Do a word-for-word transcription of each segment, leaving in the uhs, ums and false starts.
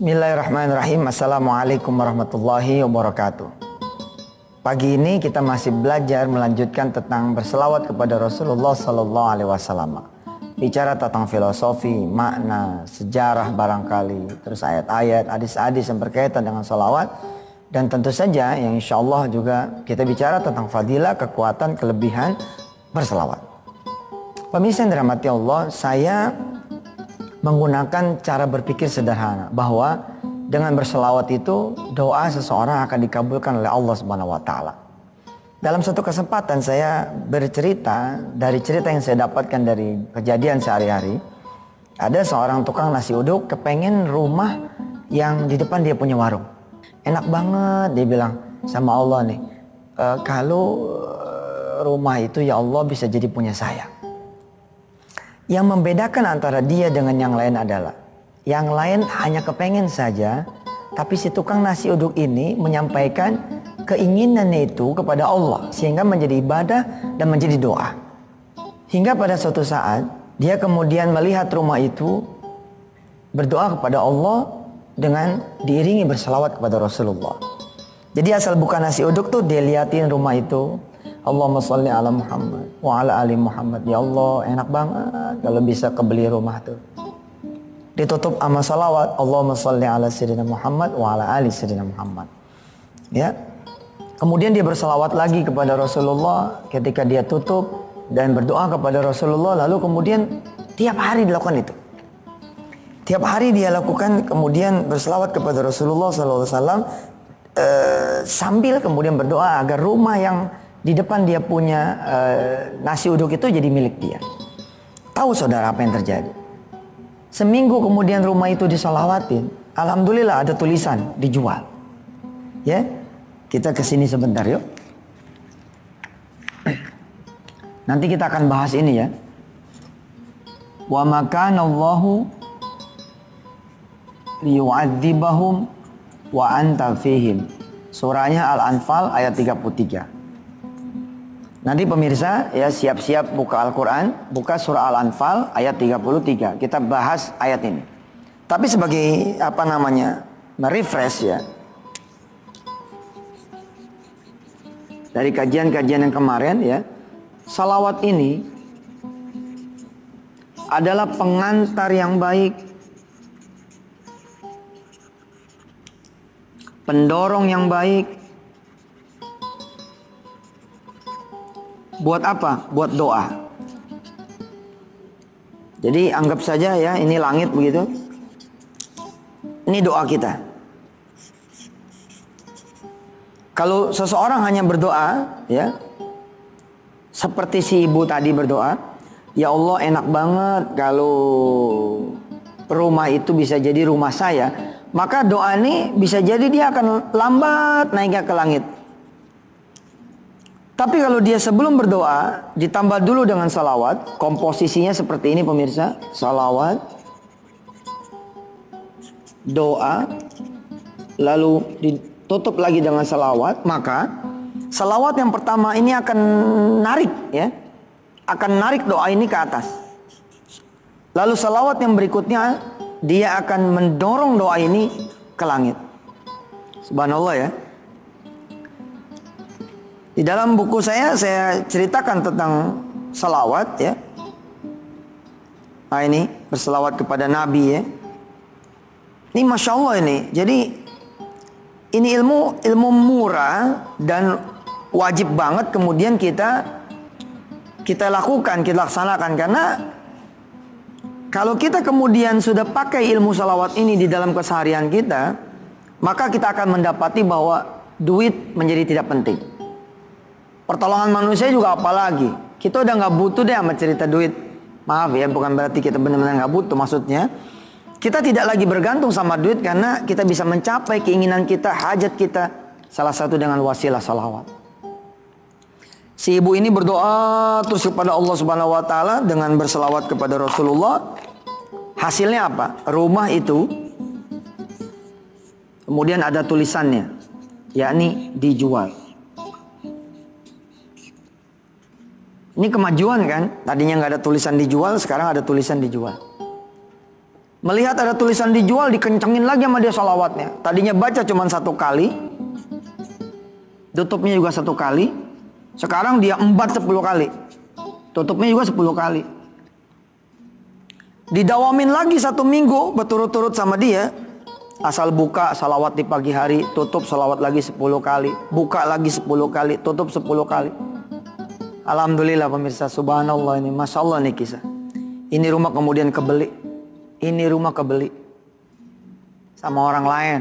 Bismillahirrahmanirrahim. Assalamualaikum warahmatullahi wabarakatuh. Pagi ini kita masih belajar melanjutkan tentang berselawat kepada Rasulullah Sallallahu Alaihi Wasallam. Bicara tentang filosofi, makna, sejarah barangkali, terus ayat-ayat, hadis-hadis yang berkaitan dengan salawat, dan tentu saja yang insya Allah juga kita bicara tentang fadilah, kekuatan, kelebihan berselawat. Pemirsa yang dirahmati Allah, saya menggunakan cara berpikir sederhana bahwa dengan berselawat itu doa seseorang akan dikabulkan oleh Allah Subhanahu wa taala. Dalam satu kesempatan saya bercerita dari cerita yang saya dapatkan dari kejadian sehari-hari. Ada seorang tukang nasi uduk kepengen rumah yang di depan dia punya warung. Enak banget, dia bilang sama Allah nih, e, kalau rumah itu ya Allah bisa jadi punya saya. Yang membedakan antara dia dengan yang lain adalah yang lain hanya kepengen saja, tapi si tukang nasi uduk ini menyampaikan keinginannya itu kepada Allah sehingga menjadi ibadah dan menjadi doa. Hingga pada suatu saat dia kemudian melihat rumah itu, berdoa kepada Allah dengan diiringi berselawat kepada Rasulullah. Jadi asal bukan nasi uduk tuh dia liatin rumah itu, Allahumma sholli ala Muhammad wa ala ali Muhammad. Ya Allah, enak banget kalau bisa kebeli rumah tuh. Ditutup sama salawat, Allahumma sholli ala sayyidina Muhammad wa ala ali sayyidina Muhammad. Ya. Kemudian dia berselawat lagi kepada Rasulullah ketika dia tutup dan berdoa kepada Rasulullah, lalu kemudian tiap hari dilakukan itu. Tiap hari dia lakukan, kemudian berselawat kepada Rasulullah sallallahu alaihi wasallam eh, sambil kemudian berdoa agar rumah yang di depan dia punya uh, nasi uduk itu jadi milik dia. Tahu saudara apa yang terjadi? Seminggu kemudian rumah itu disolawatin. Alhamdulillah ada tulisan dijual. Ya, kita kesini sebentar yuk. Nanti kita akan bahas ini ya. Wa makana Allahu liyu'adzibahum wa anta fihim. Surahnya Al-Anfal ayat tiga puluh tiga. Nanti pemirsa ya siap-siap buka Al-Quran, buka surah Al-Anfal ayat tiga puluh tiga. Kita bahas ayat ini. Tapi sebagai apa namanya, merefresh ya. Dari kajian-kajian yang kemarin ya, salawat ini adalah pengantar yang baik, pendorong yang baik. Buat apa? Buat doa. Jadi anggap saja ya, ini langit begitu. Ini doa kita. Kalau seseorang hanya berdoa, ya, seperti si ibu tadi berdoa, ya Allah enak banget kalau rumah itu bisa jadi rumah saya. Maka doa ini bisa jadi dia akan lambat naiknya ke langit. Tapi kalau dia sebelum berdoa ditambah dulu dengan salawat, komposisinya seperti ini pemirsa, salawat, doa, lalu ditutup lagi dengan salawat, maka salawat yang pertama ini akan narik ya, akan narik doa ini ke atas. Lalu salawat yang berikutnya dia akan mendorong doa ini ke langit. Subhanallah ya. Di dalam buku saya, saya ceritakan tentang salawat ya. Nah ini, berselawat kepada Nabi ya. Ini Masya Allah ini. Jadi, ini ilmu ilmu murah dan wajib banget kemudian kita kita lakukan, kita laksanakan. Karena kalau kita kemudian sudah pakai ilmu salawat ini di dalam keseharian kita, maka kita akan mendapati bahwa duit menjadi tidak penting. Pertolongan manusia juga apalagi. Kita udah gak butuh deh sama cerita duit. Maaf ya, bukan berarti kita benar-benar gak butuh. Maksudnya, kita tidak lagi bergantung sama duit karena kita bisa mencapai keinginan kita, hajat kita. Salah satu dengan wasilah salawat. Si ibu ini berdoa terus kepada Allah Subhanahu Wa Taala dengan berselawat kepada Rasulullah. Hasilnya apa? Rumah itu kemudian ada tulisannya, yakni dijual. Ini kemajuan kan? Tadinya nggak ada tulisan dijual, sekarang ada tulisan dijual. Melihat ada tulisan dijual, dikencengin lagi sama dia sholawatnya. Tadinya baca cuma satu kali, tutupnya juga satu kali. Sekarang dia empat sepuluh kali, tutupnya juga sepuluh kali. Didawamin lagi satu minggu berturut-turut sama dia. Asal buka salawat di pagi hari, tutup salawat lagi sepuluh kali, buka lagi sepuluh kali, tutup sepuluh kali. Alhamdulillah pemirsa, subhanallah, ini Masya Allah nih kisah. Ini rumah kemudian kebeli. Ini rumah kebeli sama orang lain.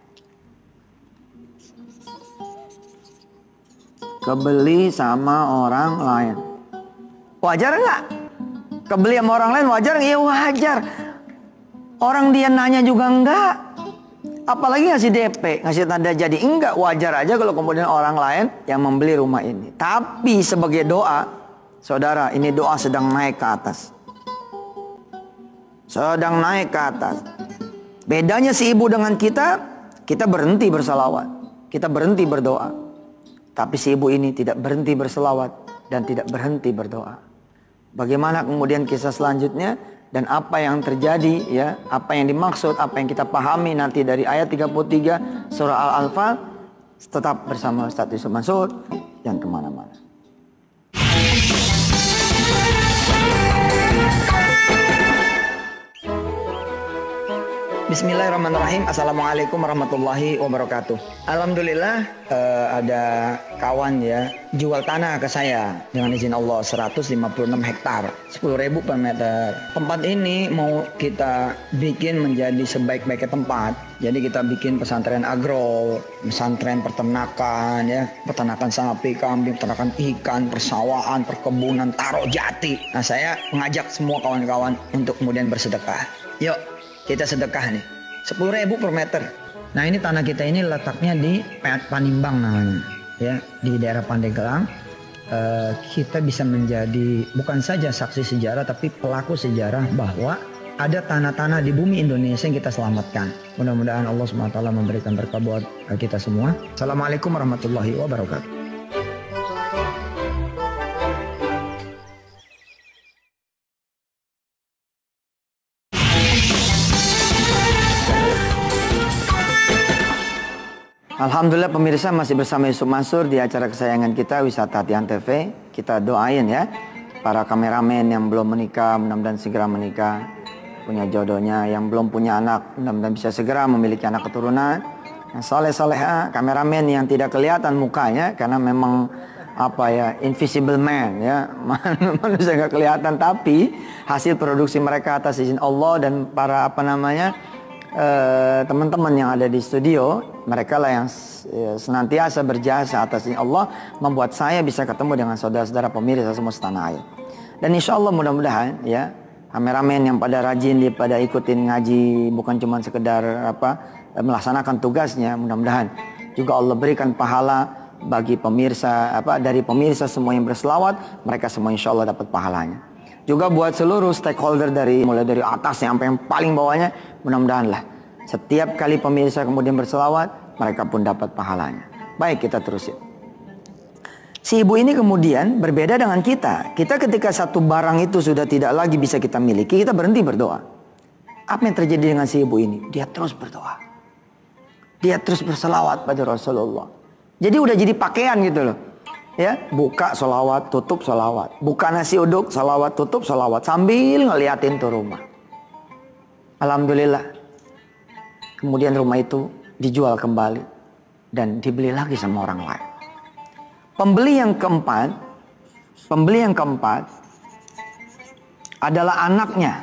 Kebeli sama orang lain. Wajar nggak? Kebeli sama orang lain wajar? Iya wajar. Orang dia nanya juga enggak. Apalagi ngasih D P, ngasih tanda jadi. Enggak, wajar aja kalau kemudian orang lain yang membeli rumah ini. Tapi sebagai doa, saudara, ini doa sedang naik ke atas. Sedang naik ke atas. Bedanya si ibu dengan kita, kita berhenti bersalawat, kita berhenti berdoa. Tapi si ibu ini tidak berhenti berselawat dan tidak berhenti berdoa. Bagaimana kemudian kisah selanjutnya? Dan apa yang terjadi, ya, apa yang dimaksud, apa yang kita pahami nanti dari ayat tiga puluh tiga surah Al-Anfal. Tetap bersama Ustaz Yusuf Mansur, jangan kemana-mana. Bismillahirrahmanirrahim. Assalamualaikum warahmatullahi wabarakatuh. Alhamdulillah uh, ada kawan ya jual tanah ke saya dengan izin Allah seratus lima puluh enam hektar, sepuluh ribu per meter. Tempat ini mau kita bikin menjadi sebaik-baiknya tempat. Jadi kita bikin pesantren agro, pesantren peternakan ya, peternakan sapi, kambing, peternakan ikan, persawahan, perkebunan, taro jati. Nah, saya mengajak semua kawan-kawan untuk kemudian bersedekah. Yuk kita sedekah nih, sepuluh ribu per meter. Nah ini tanah kita ini letaknya di Panimbang namanya, ya, di daerah Pandeglang. Uh, kita bisa menjadi bukan saja saksi sejarah, tapi pelaku sejarah bahwa ada tanah-tanah di bumi Indonesia yang kita selamatkan. Mudah-mudahan Allah subhanahu wa taala memberikan berkah buat kita semua. Assalamualaikum warahmatullahi wabarakatuh. Alhamdulillah pemirsa, masih bersama Yusuf Mansur di acara kesayangan kita, Wisata Hati Antv. Kita doain ya para kameramen yang belum menikah, mudah-mudahan segera menikah, punya jodohnya. Yang belum punya anak, mudah-mudahan bisa segera memiliki anak keturunan. Yang soleh-soleha, kameramen yang tidak kelihatan mukanya karena memang apa ya, invisible man ya, manusia nggak kelihatan, tapi hasil produksi mereka atas izin Allah dan para apa namanya Uh, teman-teman yang ada di studio, mereka lah yang senantiasa berjasa atas izin Allah, membuat saya bisa ketemu dengan saudara-saudara pemirsa semua setanah air. Dan insya Allah mudah-mudahan ya, kameramen yang pada rajin, dia pada ikutin ngaji, bukan cuma sekedar apa melaksanakan tugasnya, mudah-mudahan juga Allah berikan pahala bagi pemirsa, apa dari pemirsa semua yang berselawat, mereka semua insya Allah dapat pahalanya. Juga buat seluruh stakeholder dari mulai dari atas sampai yang paling bawahnya, mudah-mudahan lah setiap kali pemirsa kemudian berselawat, mereka pun dapat pahalanya. Baik, kita terusin. Si ibu ini kemudian berbeda dengan kita. Kita ketika satu barang itu sudah tidak lagi bisa kita miliki, kita berhenti berdoa. Apa yang terjadi dengan si ibu ini? Dia terus berdoa. Dia terus berselawat pada Rasulullah. Jadi udah jadi pakaian gitu loh. Ya, buka sholawat, tutup sholawat. Buka nasi uduk, sholawat, tutup sholawat. Sambil ngeliatin tuh rumah. Alhamdulillah. Kemudian rumah itu dijual kembali. Dan dibeli lagi sama orang lain. Pembeli yang keempat. Pembeli yang keempat. Adalah anaknya.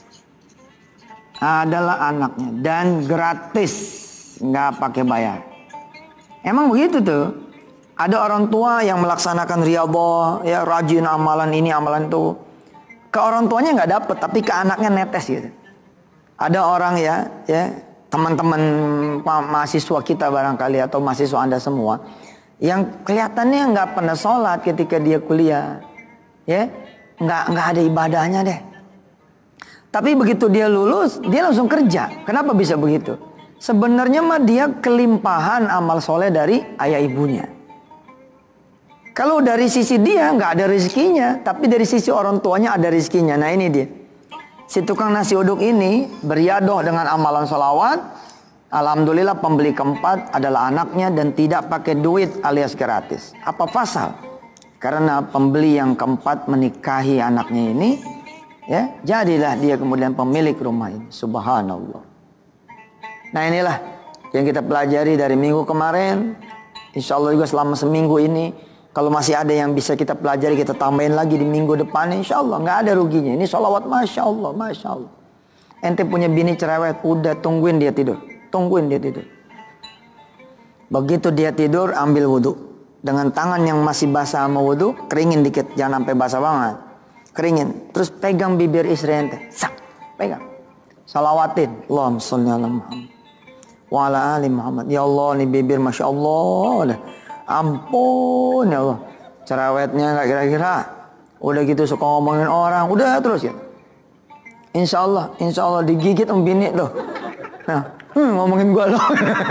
Adalah anaknya. Dan gratis. Nggak pakai bayar. Emang begitu tuh. Ada orang tua yang melaksanakan riyadhah, ya rajin amalan ini amalan itu. Ke orang tuanya nggak dapet, tapi ke anaknya netes gitu. Ada orang ya, ya teman-teman mahasiswa kita barangkali atau mahasiswa Anda semua, yang kelihatannya nggak pernah sholat ketika dia kuliah, ya nggak nggak ada ibadahnya deh. Tapi begitu dia lulus, dia langsung kerja. Kenapa bisa begitu? Sebenarnya mah dia kelimpahan amal soleh dari ayah ibunya. Kalau dari sisi dia nggak ada rezekinya, tapi dari sisi orang tuanya ada rezekinya. Nah ini dia. Si tukang nasi uduk ini beriadoh dengan amalan sholawat. Alhamdulillah pembeli keempat adalah anaknya dan tidak pakai duit alias gratis. Apa pasal? Karena pembeli yang keempat menikahi anaknya ini, ya, jadilah dia kemudian pemilik rumah ini. Subhanallah. Nah, inilah yang kita pelajari dari minggu kemarin. Insya Allah juga selama seminggu ini, kalau masih ada yang bisa kita pelajari, kita tambahin lagi di minggu depan. Insya Allah nggak ada ruginya. Ini sholawat, masya Allah, masya Allah. Ente punya bini cerewet, udah tungguin dia tidur, tungguin dia tidur. Begitu dia tidur, ambil wudhu dengan tangan yang masih basah sama wudhu, keringin dikit, jangan sampai basah banget. Keringin, terus pegang bibir istri ente, sak, pegang, salawatin, Allahumma sholli ala Muhammad wa ala ali Muhammad. Ya Allah, nih bibir masya Allah, ampun ya Allah, cerewetnya nggak kira-kira. Udah gitu suka ngomongin orang, udah terus ya. Insya Allah, insya Allah digigit om bini tuh. Nah, hmm, ngomongin gua loh.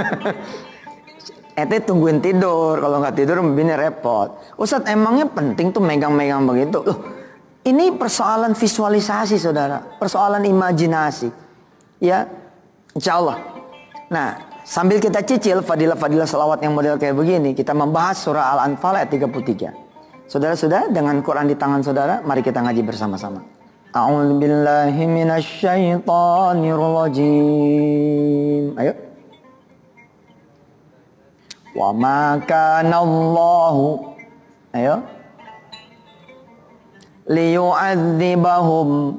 Ete tungguin tidur, kalau nggak tidur om bini repot. Ustadz, emangnya penting tuh megang-megang begitu? Loh, ini persoalan visualisasi saudara, persoalan imajinasi, ya, insya Allah. Nah, sambil kita cicil fadilah-fadilah salawat yang model kayak begini, kita membahas surah Al-Anfal ayat tiga puluh tiga. Saudara-saudara, dengan Quran di tangan saudara, mari kita ngaji bersama-sama. A'udzu billahi minasy syaithanir rajim. Ayo. Wa ma kana Allahu, ayo, liyu'adzibahum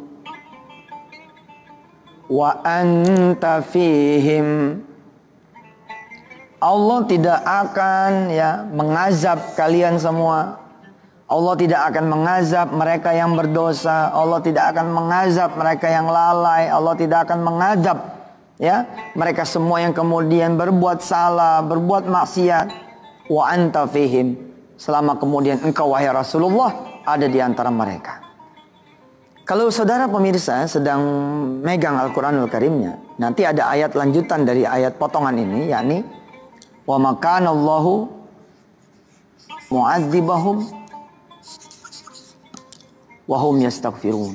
wa anta fihim. Allah tidak akan ya mengazab kalian semua. Allah tidak akan mengazab mereka yang berdosa. Allah tidak akan mengazab mereka yang lalai. Allah tidak akan mengazab ya mereka semua yang kemudian berbuat salah, berbuat maksiat. Wa anta fihim, selama kemudian engkau wahai Rasulullah ada di antara mereka. Kalau saudara pemirsa sedang megang Al-Quranul Karimnya, nanti ada ayat lanjutan dari ayat potongan ini, yakni wa makana Allahu mu'adzibahum wa hum yastaghfirun.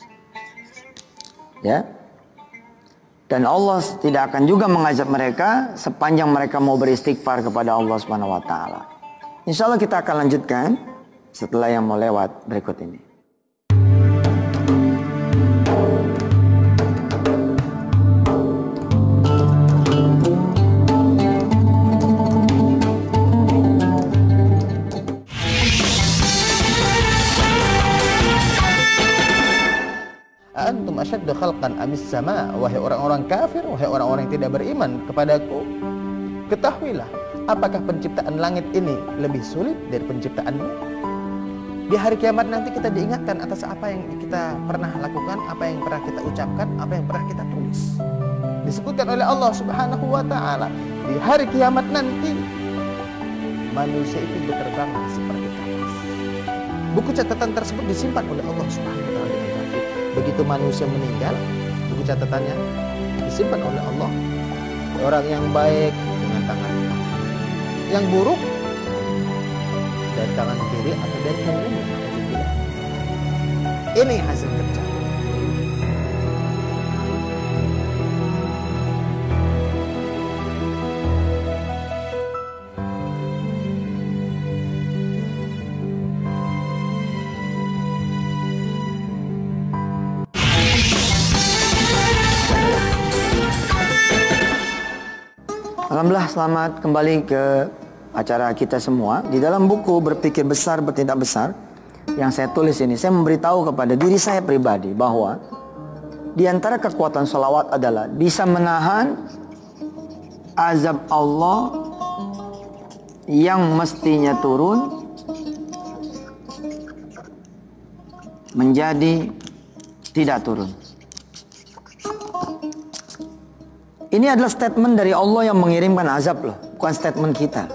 Ya. Dan Allah tidak akan juga mengazab mereka sepanjang mereka mau beristighfar kepada Allah Subhanahu wa taala. Insyaallah kita akan lanjutkan setelah yang mau lewat berikut ini. Antum asyaddu khalqan amis sama, wahai orang-orang kafir, wahai orang-orang yang tidak beriman kepadaku, ketahuilah, apakah penciptaan langit ini lebih sulit dari penciptaanmu? Di hari kiamat nanti kita diingatkan atas apa yang kita pernah lakukan, apa yang pernah kita ucapkan, apa yang pernah kita tulis. Disebutkan oleh Allah Subhanahu wa taala, di hari kiamat nanti manusia itu berterbangan seperti kapas. Buku catatan tersebut disimpan oleh Allah Subhanahu wa taala. Begitu manusia meninggal, buku catatannya disimpan oleh Allah. Orang yang baik dengan tangan kanan, yang buruk dari tangan kiri atau dari tangan kiri. Ini hasil kerja. Alhamdulillah, selamat kembali ke acara kita semua. Di dalam buku Berpikir Besar Bertindak Besar yang saya tulis ini, saya memberitahu kepada diri saya pribadi bahwa di antara kekuatan sholawat adalah bisa menahan azab Allah yang mestinya turun menjadi tidak turun. Ini adalah statement dari Allah yang mengirimkan azab loh, bukan statement kita.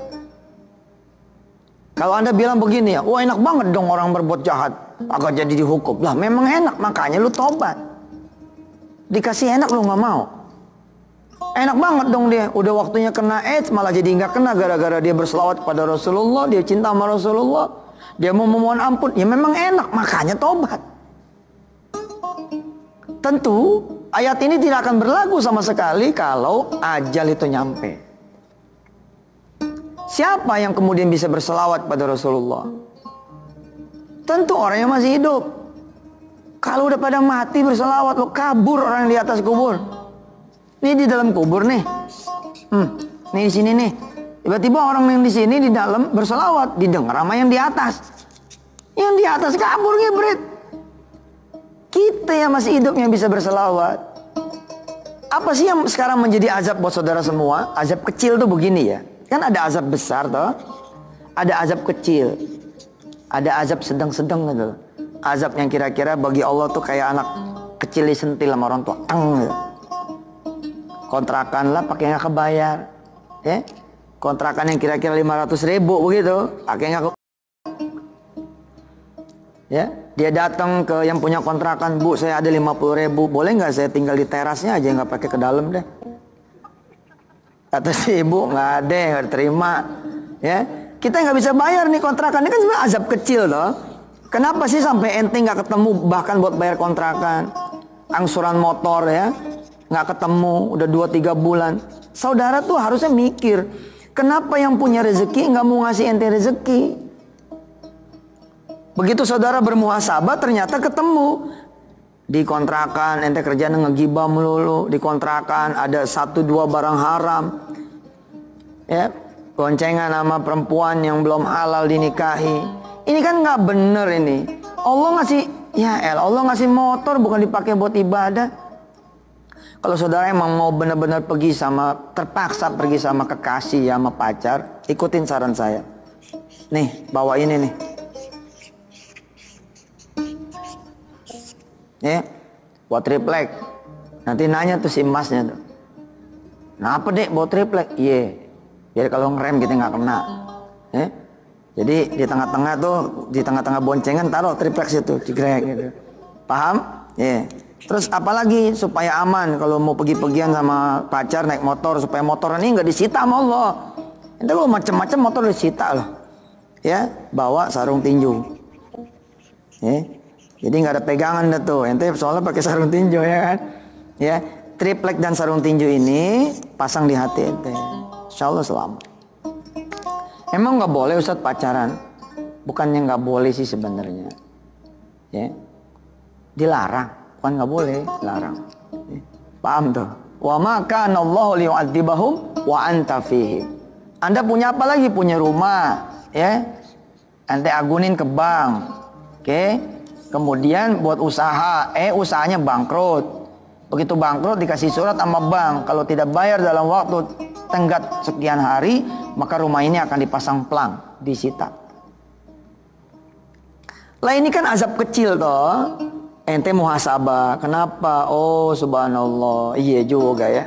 Kalau Anda bilang begini ya, wah enak banget dong orang berbuat jahat agak jadi dihukum. Lah memang enak, makanya lu tobat. Dikasih enak lu nggak mau. Enak banget dong dia, udah waktunya kena AIDS malah jadi nggak kena gara-gara dia berselawat kepada Rasulullah, dia cinta sama Rasulullah, dia mau memohon ampun. Ya memang enak, makanya tobat. tentu ayat ini tidak akan berlaku sama sekali kalau ajal itu nyampe. Siapa yang kemudian bisa berselawat pada Rasulullah? Tentu orang yang masih hidup. Kalau udah pada mati berselawat, lo kabur orang yang di atas kubur. Ini di dalam kubur nih. Hmm, nih di sini nih. Tiba-tiba orang yang di sini di dalam berselawat, didengar sama yang di atas. Yang di atas kabur ngebret. Kita yang masih hidup yang bisa berselawat. Apa sih yang sekarang menjadi azab buat saudara semua? Azab kecil tuh begini ya. Kan ada azab besar toh. Ada azab kecil. Ada azab sedang-sedang gitu. Azab yang kira-kira bagi Allah tuh kayak anak kecil disentil sama orang tua. Teng gitu. Kontrakan lah pakai nggak kebayar. Ya. Kontrakan yang kira-kira lima ratus ribu begitu. Pakai nggak ke... Ya, dia datang ke yang punya kontrakan, Bu, saya ada lima puluh ribu, boleh nggak saya tinggal di terasnya aja, nggak pakai ke dalam deh. Kata si ibu, nggak ada, nggak terima. Ya, kita nggak bisa bayar nih kontrakan, ini kan sebenarnya azab kecil loh. Kenapa sih sampai ente nggak ketemu bahkan buat bayar kontrakan, angsuran motor ya, nggak ketemu, udah dua tiga bulan. Saudara tuh harusnya mikir, kenapa yang punya rezeki nggak mau ngasih ente rezeki? Begitu saudara bermuhasabah ternyata ketemu di kontrakan ente kerjaan ngegibah melulu, di kontrakan ada satu dua barang haram, ya boncengan sama perempuan yang belum halal dinikahi. Ini kan nggak bener ini. Allah ngasih, ya el, Allah ngasih motor bukan dipakai buat ibadah. Kalau saudara emang mau benar-benar pergi sama, terpaksa pergi sama kekasih ya, sama pacar, ikutin saran saya. Nih bawa ini nih. Ya, buat triplek. Nanti nanya tuh si masnya tuh, kenapa dek bawa triplek? Iya, biar kalau ngerem kita nggak kena. Ya, jadi di tengah-tengah tuh, di tengah-tengah boncengan taruh triplek situ, cigrek gitu. Paham? Ya. Terus apalagi supaya aman kalau mau pergi-pergian sama pacar naik motor, supaya motor ini nggak disita sama Allah. Itu lo macam-macam motor disita loh. Ya, bawa sarung tinju. Ya. Jadi nggak ada pegangan dah tuh, ente soalnya pakai sarung tinju ya kan, ya triplek dan sarung tinju ini pasang di hati ente, insya Allah selamat. Emang nggak boleh Ustadz pacaran? Bukannya nggak boleh sih sebenarnya, ya dilarang, bukan nggak boleh, larang. Ya. Paham tuh? Wa ma kana Allahu liyu'adzibahum wa anta fihim. Anda punya apa lagi? Punya rumah, ya, ente agunin ke bank, oke? Okay? Kemudian buat usaha, eh usahanya bangkrut. Begitu bangkrut dikasih surat sama bank, kalau tidak bayar dalam waktu tenggat sekian hari, maka rumah ini akan dipasang pelang, disita. Lah ini kan azab kecil toh. Ente muhasabah, kenapa? Oh subhanallah, iya juga ya.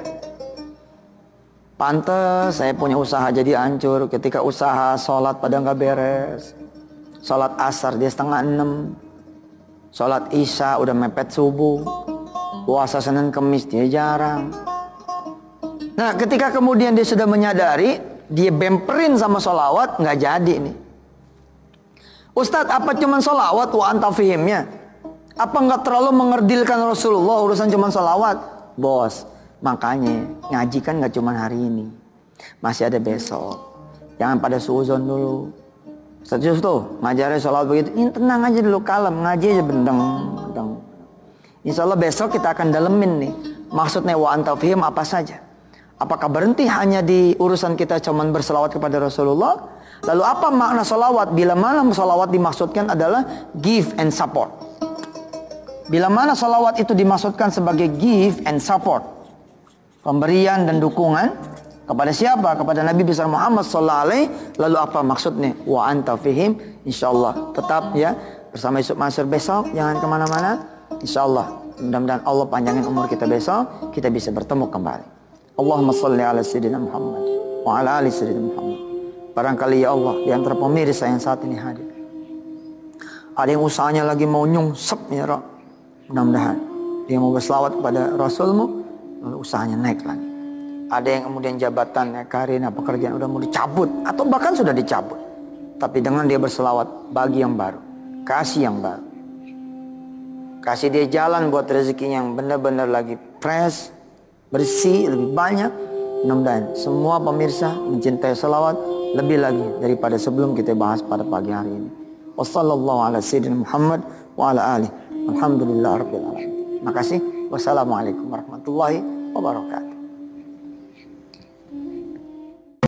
Pantes saya punya usaha jadi hancur ketika usaha sholat pada nggak beres. Sholat asar dia setengah enam. Sholat isya udah mepet subuh. Puasa Senin Kemis dia jarang. Nah ketika kemudian dia sudah menyadari, dia bemperin sama sholawat, nggak jadi nih. Ustadz, apa cuman sholawat wa anta fihimnya? Apa nggak terlalu mengerdilkan Rasulullah urusan cuman sholawat? Bos, makanya ngaji kan nggak cuman hari ini, masih ada besok. Jangan pada suuzon dulu. Ustadz tuh ngajarin sholawat begitu, ini tenang aja dulu, kalem, ngaji aja bendeng, bendeng. Insya Allah besok kita akan dalemin nih maksudnya wa anta fihim apa saja. Apakah berhenti hanya di urusan kita cuman berselawat kepada Rasulullah? Lalu apa makna sholawat? Bila mana sholawat dimaksudkan adalah give and support. Bila mana sholawat itu dimaksudkan sebagai give and support, pemberian dan dukungan kepada siapa? Kepada Nabi besar Muhammad sallallahu alaihi. Lalu apa maksudnya? Wa anta fihim. Insyaallah tetap ya bersama Yusuf Mansur besok. Jangan kemana-mana. Insyaallah mudah-mudahan Allah panjangin umur kita besok, kita bisa bertemu kembali. Allahumma sholli ala sayyidina Muhammad wa ala ali sayyidina Muhammad. Barangkali ya Allah di antara pemirsa yang saat ini hadir, ada yang usahanya lagi mau nyungsep ya Rabb. Mudah-mudahan dia mau berselawat kepada Rasulmu, lalu usahanya naik lagi. Ada yang kemudian jabatannya, karirnya, pekerjaan udah mau dicabut atau bahkan sudah dicabut, tapi dengan dia berselawat bagi yang baru, kasih yang baru. Kasih dia jalan buat rezekinya yang benar-benar lagi fresh, bersih, lebih banyak. Mudah-mudahan semua pemirsa mencintai salawat lebih lagi daripada sebelum kita bahas pada pagi hari ini. Wassallallahu ala sayyidina Muhammad wa ala alihi. Alhamdulillah rabbil alamin. Makasih. Wassalamualaikum warahmatullahi wabarakatuh.